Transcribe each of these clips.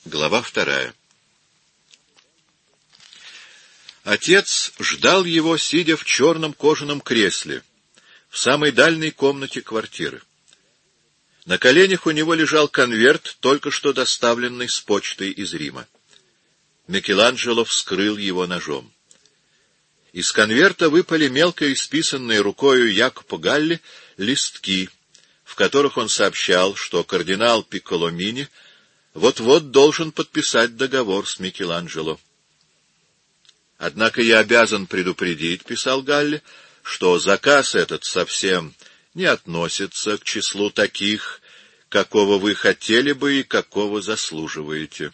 Глава 2. Отец ждал его, сидя в черном кожаном кресле, в самой дальней комнате квартиры. На коленях у него лежал конверт, только что доставленный с почтой из Рима. Микеланджело вскрыл его ножом. Из конверта выпали мелко исписанные рукою Якопо Галли листки, в которых он сообщал, что кардинал Пикколомини вот-вот должен подписать договор с Микеланджело. «Однако я обязан предупредить, — писал Галли, — что заказ этот совсем не относится к числу таких, какого вы хотели бы и какого заслуживаете».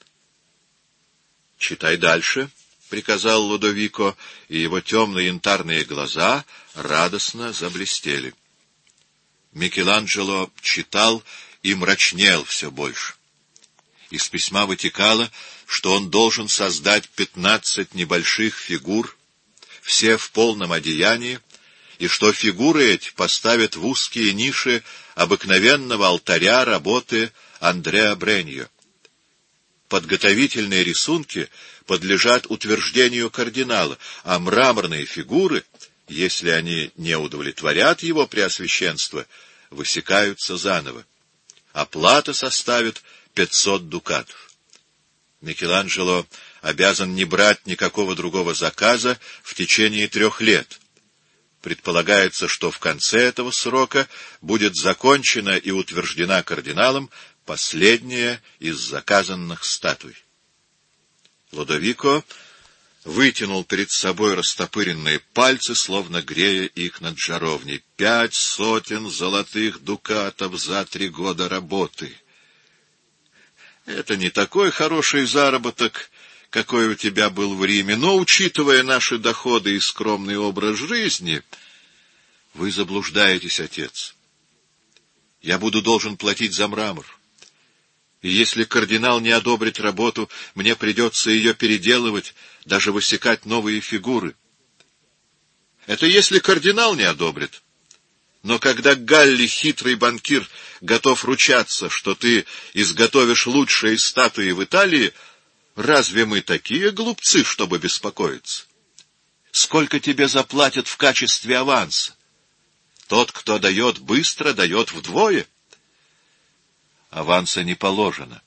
«Читай дальше», — приказал Лодовико, и его темные янтарные глаза радостно заблестели. Микеланджело читал и мрачнел все больше. Из письма вытекало, что он должен создать 15 небольших фигур, все в полном одеянии, и что фигуры эти поставят в узкие ниши обыкновенного алтаря работы Андреа Бреньо. Подготовительные рисунки подлежат утверждению кардинала, а мраморные фигуры, если они не удовлетворят его преосвященства, высекаются заново. Оплата составит 500 дукатов. Микеланджело обязан не брать никакого другого заказа в течение 3 лет. Предполагается, что в конце этого срока будет закончена и утверждена кардиналом последняя из заказанных статуй. Лодовико вытянул перед собой растопыренные пальцы, словно грея их над жаровней. 500 золотых дукатов за 3 года работы. Это не такой хороший заработок, какой у тебя был в Риме, но, учитывая наши доходы и скромный образ жизни... Вы заблуждаетесь, отец. Я буду должен платить за мрамор. И если кардинал не одобрит работу, мне придется ее переделывать, даже высекать новые фигуры. Это если кардинал не одобрит. Но когда Галли, хитрый банкир, готов ручаться, что ты изготовишь лучшие статуи в Италии, разве мы такие глупцы, чтобы беспокоиться? Сколько тебе заплатят в качестве аванса? Тот, кто дает быстро, дает вдвое. Аванса не положено.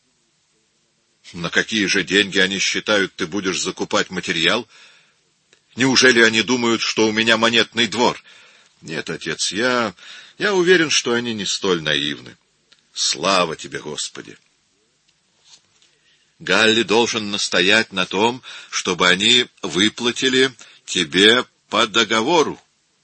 На какие же деньги они считают, ты будешь закупать материал? Неужели они думают, что у меня монетный двор? Нет, отец, я уверен, что они не столь наивны. Слава тебе, Господи! Галли должен настоять на том, чтобы они выплатили тебе по договору.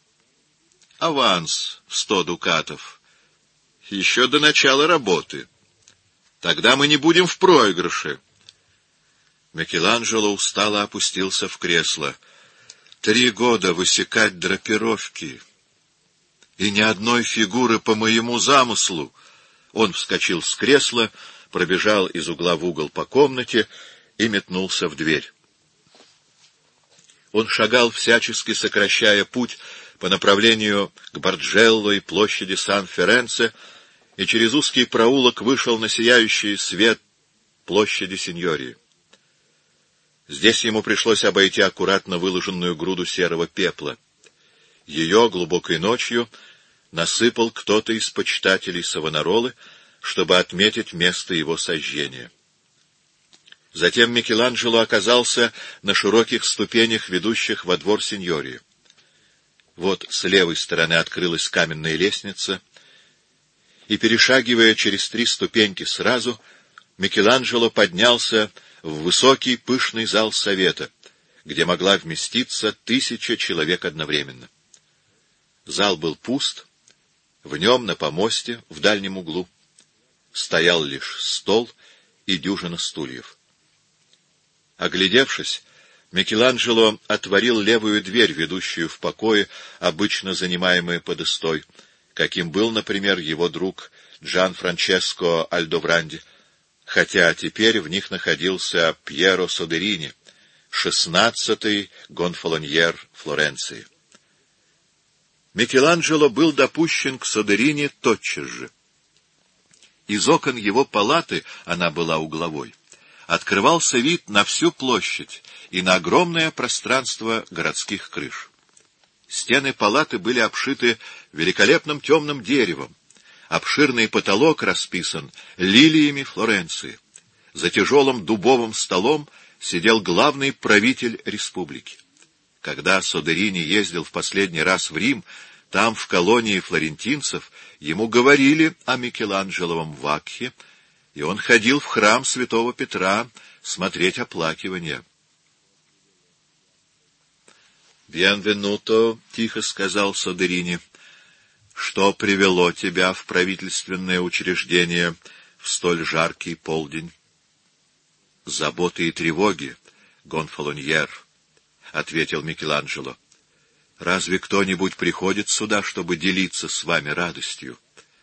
Аванс в 100 дукатов. Еще до начала работы. Тогда мы не будем в проигрыше. Микеланджело устало опустился в кресло. 3 года высекать драпировки. И ни одной фигуры по моему замыслу. Он вскочил с кресла, пробежал из угла в угол по комнате и метнулся в дверь. Он шагал, всячески сокращая путь по направлению к Барджелло и площади Сан-Ференце, и через узкий проулок вышел на сияющий свет площади Синьории. Здесь ему пришлось обойти аккуратно выложенную груду серого пепла. Ее глубокой ночью насыпал кто-то из почитателей Савонаролы, чтобы отметить место его сожжения. Затем Микеланджело оказался на широких ступенях, ведущих во двор Синьории. Вот с левой стороны открылась каменная лестница, и, перешагивая через 3 ступеньки сразу, Микеланджело поднялся в высокий пышный зал совета, где могла вместиться 1000 человек одновременно. Зал был пуст, в нем на помосте в дальнем углу стоял лишь стол и дюжина стульев. Оглядевшись, Микеланджело отворил левую дверь, ведущую в покои, обычно занимаемые подестой, каким был, например, его друг Джан-Франческо Альдовранди, хотя теперь в них находился Пьеро Содерини, 16-й гонфолоньер Флоренции. Микеланджело был допущен к Содерини тотчас же. Из окон его палаты, она была угловой, открывался вид на всю площадь и на огромное пространство городских крыш. Стены палаты были обшиты великолепным темным деревом, обширный потолок расписан лилиями Флоренции. За тяжелым дубовым столом сидел главный правитель республики. Когда Содерини ездил в последний раз в Рим, там, в колонии флорентинцев, ему говорили о Микеланджеловом Вакхе, и он ходил в храм святого Петра смотреть оплакивания. «Бьенвенуто», — тихо сказал Содерини, — «что привело тебя в правительственное учреждение в столь жаркий полдень?» «Заботы и тревоги, Гонфалоньер», — ответил Микеланджело. «Разве кто-нибудь приходит сюда, чтобы делиться с вами радостью?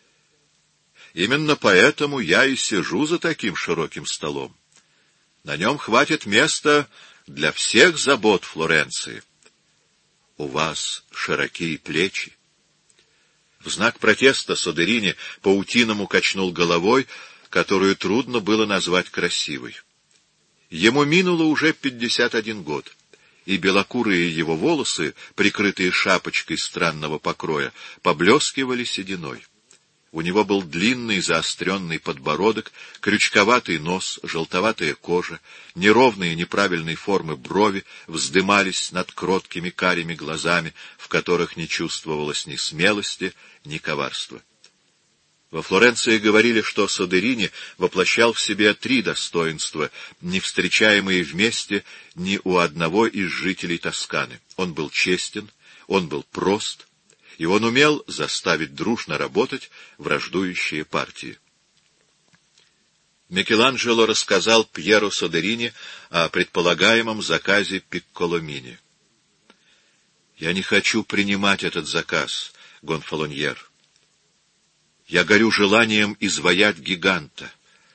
Именно поэтому я и сижу за таким широким столом. На нем хватит места для всех забот Флоренции. У вас широкие плечи». В знак протеста Содерини по-утиному качнул головой, которую трудно было назвать красивой. Ему минуло уже 51 год, и белокурые его волосы, прикрытые шапочкой странного покроя, поблескивали сединой. У него был длинный заостренный подбородок, крючковатый нос, желтоватая кожа, неровные неправильной формы брови вздымались над кроткими карими глазами, в которых не чувствовалось ни смелости, ни коварства. Во Флоренции говорили, что Содерини воплощал в себе 3 достоинства, не встречаемые вместе ни у одного из жителей Тосканы. Он был честен, он был прост, и он умел заставить дружно работать враждующие партии. Микеланджело рассказал Пьеро Содерини о предполагаемом заказе Пикколомини. «Я не хочу принимать этот заказ, Гонфалоньер. Я горю желанием изваять гиганта.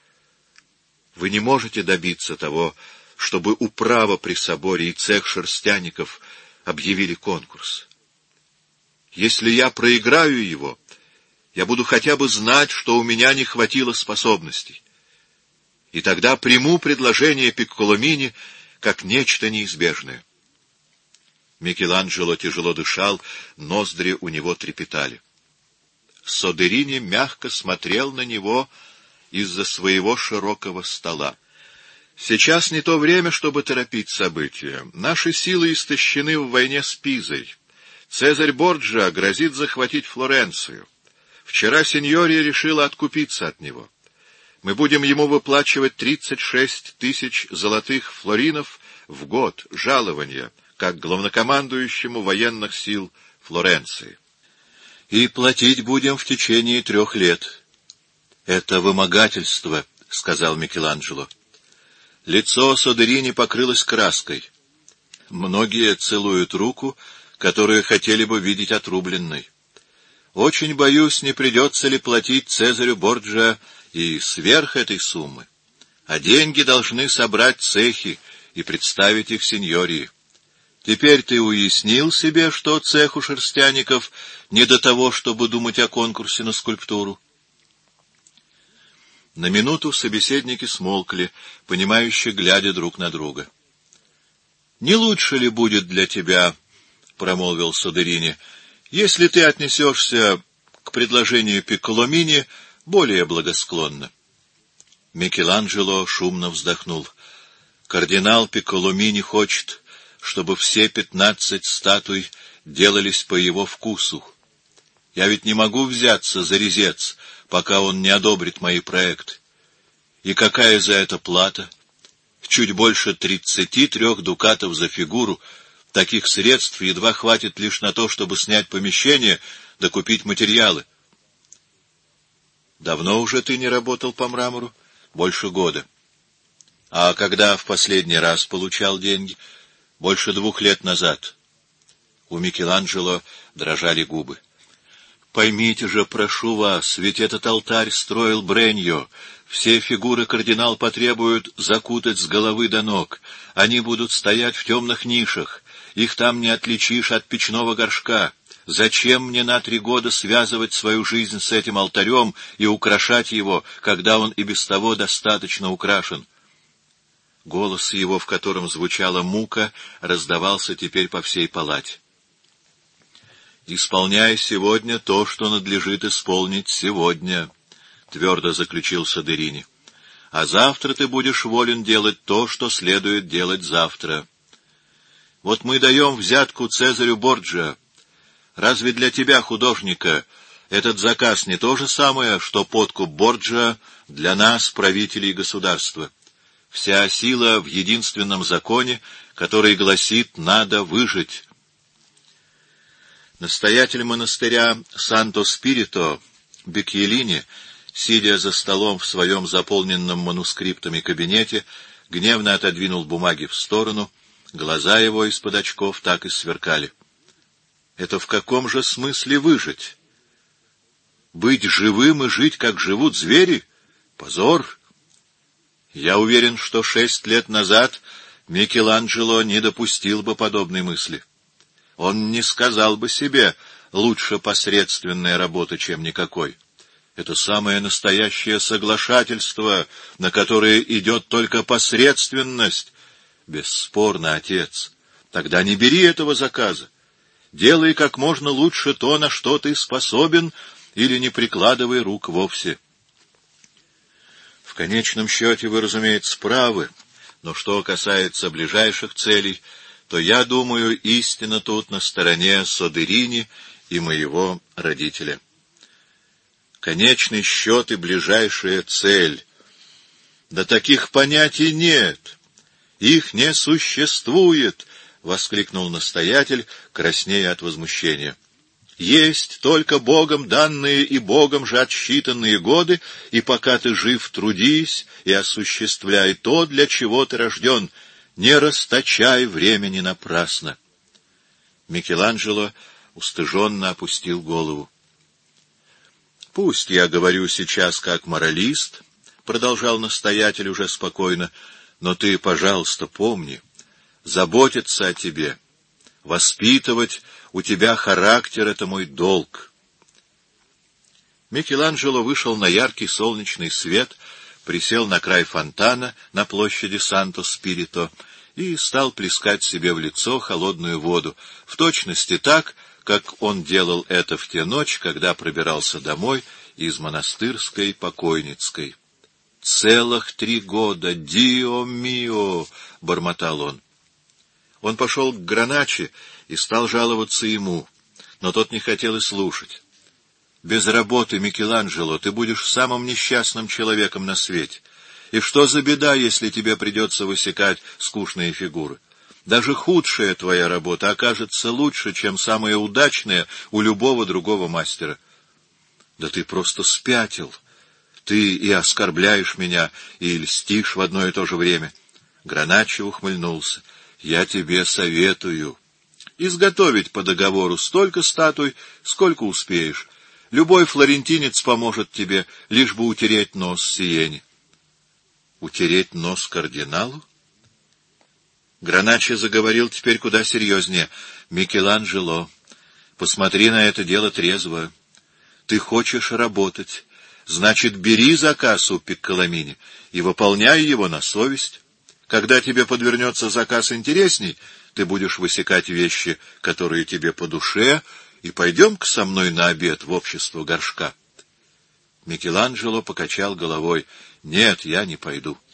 Вы не можете добиться того, чтобы управа при соборе и цех шерстяников объявили конкурс. Если я проиграю его, я буду хотя бы знать, что у меня не хватило способностей. И тогда приму предложение Пикколомини как нечто неизбежное». Микеланджело тяжело дышал, ноздри у него трепетали. Содерини мягко смотрел на него из-за своего широкого стола. «Сейчас не то время, чтобы торопить события. Наши силы истощены в войне с Пизой. Цезарь Борджиа грозит захватить Флоренцию. Вчера сеньория решила откупиться от него. Мы будем ему выплачивать 36 тысяч золотых флоринов в год жалования, как главнокомандующему военных сил Флоренции. И платить будем в течение 3 лет. Это вымогательство, — сказал Микеланджело. Лицо Содерини покрылось краской. Многие целуют руку, которую хотели бы видеть отрубленной. Очень боюсь, не придется ли платить Цезарю Борджиа и сверх этой суммы. А деньги должны собрать цехи и представить их сеньории. Теперь ты уяснил себе, что цеху шерстяников не до того, чтобы думать о конкурсе на скульптуру? На минуту собеседники смолкли, понимающе глядя друг на друга. — Не лучше ли будет для тебя, — промолвил Содерини, — если ты отнесешься к предложению Пикколомини более благосклонно? Микеланджело шумно вздохнул. Кардинал Пикколомини хочет, чтобы все 15 статуй делались по его вкусу. Я ведь не могу взяться за резец, пока он не одобрит мои проекты. И какая за это плата? Чуть больше 33 дукатов за фигуру. Таких средств едва хватит лишь на то, чтобы снять помещение да купить материалы. Давно уже ты не работал по мрамору? Больше года. А когда в последний раз получал деньги? Больше 2 лет назад. У Микеланджело дрожали губы. Поймите же, прошу вас, ведь этот алтарь строил Бреньо. Все фигуры кардинал потребует закутать с головы до ног. Они будут стоять в темных нишах. Их там не отличишь от печного горшка. Зачем мне на 3 года связывать свою жизнь с этим алтарем и украшать его, когда он и без того достаточно украшен? Голос его, в котором звучала мука, раздавался теперь по всей палате. «Исполняй сегодня то, что надлежит исполнить сегодня», — твердо заключил Содерини. «А завтра ты будешь волен делать то, что следует делать завтра. Вот мы даем взятку Цезарю Борджиа. Разве для тебя, художника, этот заказ не то же самое, что подкуп Борджиа для нас, правителей государства? Вся сила в единственном законе, который гласит «надо выжить». Настоятель монастыря Санто-Спирито Бекьелини, сидя за столом в своем заполненном манускриптами кабинете, гневно отодвинул бумаги в сторону, глаза его из-под очков так и сверкали. Это в каком же смысле выжить? Быть живым и жить, как живут звери? Позор! Я уверен, что 6 лет назад Микеланджело не допустил бы подобной мысли. Он не сказал бы себе «лучше посредственная работа, чем никакой». Это самое настоящее соглашательство, на которое идет только посредственность. Бесспорно, отец. Тогда не бери этого заказа. Делай как можно лучше то, на что ты способен, или не прикладывай рук вовсе. В конечном счете вы, разумеется, правы, но что касается ближайших целей, то, я думаю, истина тут на стороне Содерини и моего родителя. Конечный счет и ближайшая цель. Да таких понятий нет. Их не существует, — воскликнул настоятель, краснея от возмущения. Есть только Богом данные и Богом же отсчитанные годы, и пока ты жив, трудись и осуществляй то, для чего ты рожден. Не расточай времени напрасно. Микеланджело устыженно опустил голову. «Пусть я говорю сейчас как моралист, — продолжал настоятель уже спокойно, — но ты, пожалуйста, помни, заботиться о тебе, воспитывать у тебя характер — это мой долг». Микеланджело вышел на яркий солнечный свет, присел на край фонтана на площади Санто-Спирито и стал плескать себе в лицо холодную воду, в точности так, как он делал это в те ночи, когда пробирался домой из монастырской покойницкой. «Целых 3 года! Дио мио!» — бормотал он. Он пошел к Граначи и стал жаловаться ему, но тот не хотел и слушать. «Без работы, Микеланджело, ты будешь самым несчастным человеком на свете. И что за беда, если тебе придется высекать скучные фигуры? Даже худшая твоя работа окажется лучше, чем самая удачная у любого другого мастера». «Да ты просто спятил. Ты и оскорбляешь меня, и льстишь в одно и то же время». Граначи ухмыльнулся. «Я тебе советую изготовить по договору столько статуй, сколько успеешь. Любой флорентинец поможет тебе, лишь бы утереть нос Сиене». «Утереть нос кардиналу?» Граначи заговорил теперь куда серьезнее. «Микеланджело, посмотри на это дело трезво. Ты хочешь работать, значит, бери заказ у Пикколамини и выполняй его на совесть. Когда тебе подвернется заказ интересней, ты будешь высекать вещи, которые тебе по душе, и пойдем-ка со мной на обед в общество горшка». Микеланджело покачал головой. «Нет, я не пойду».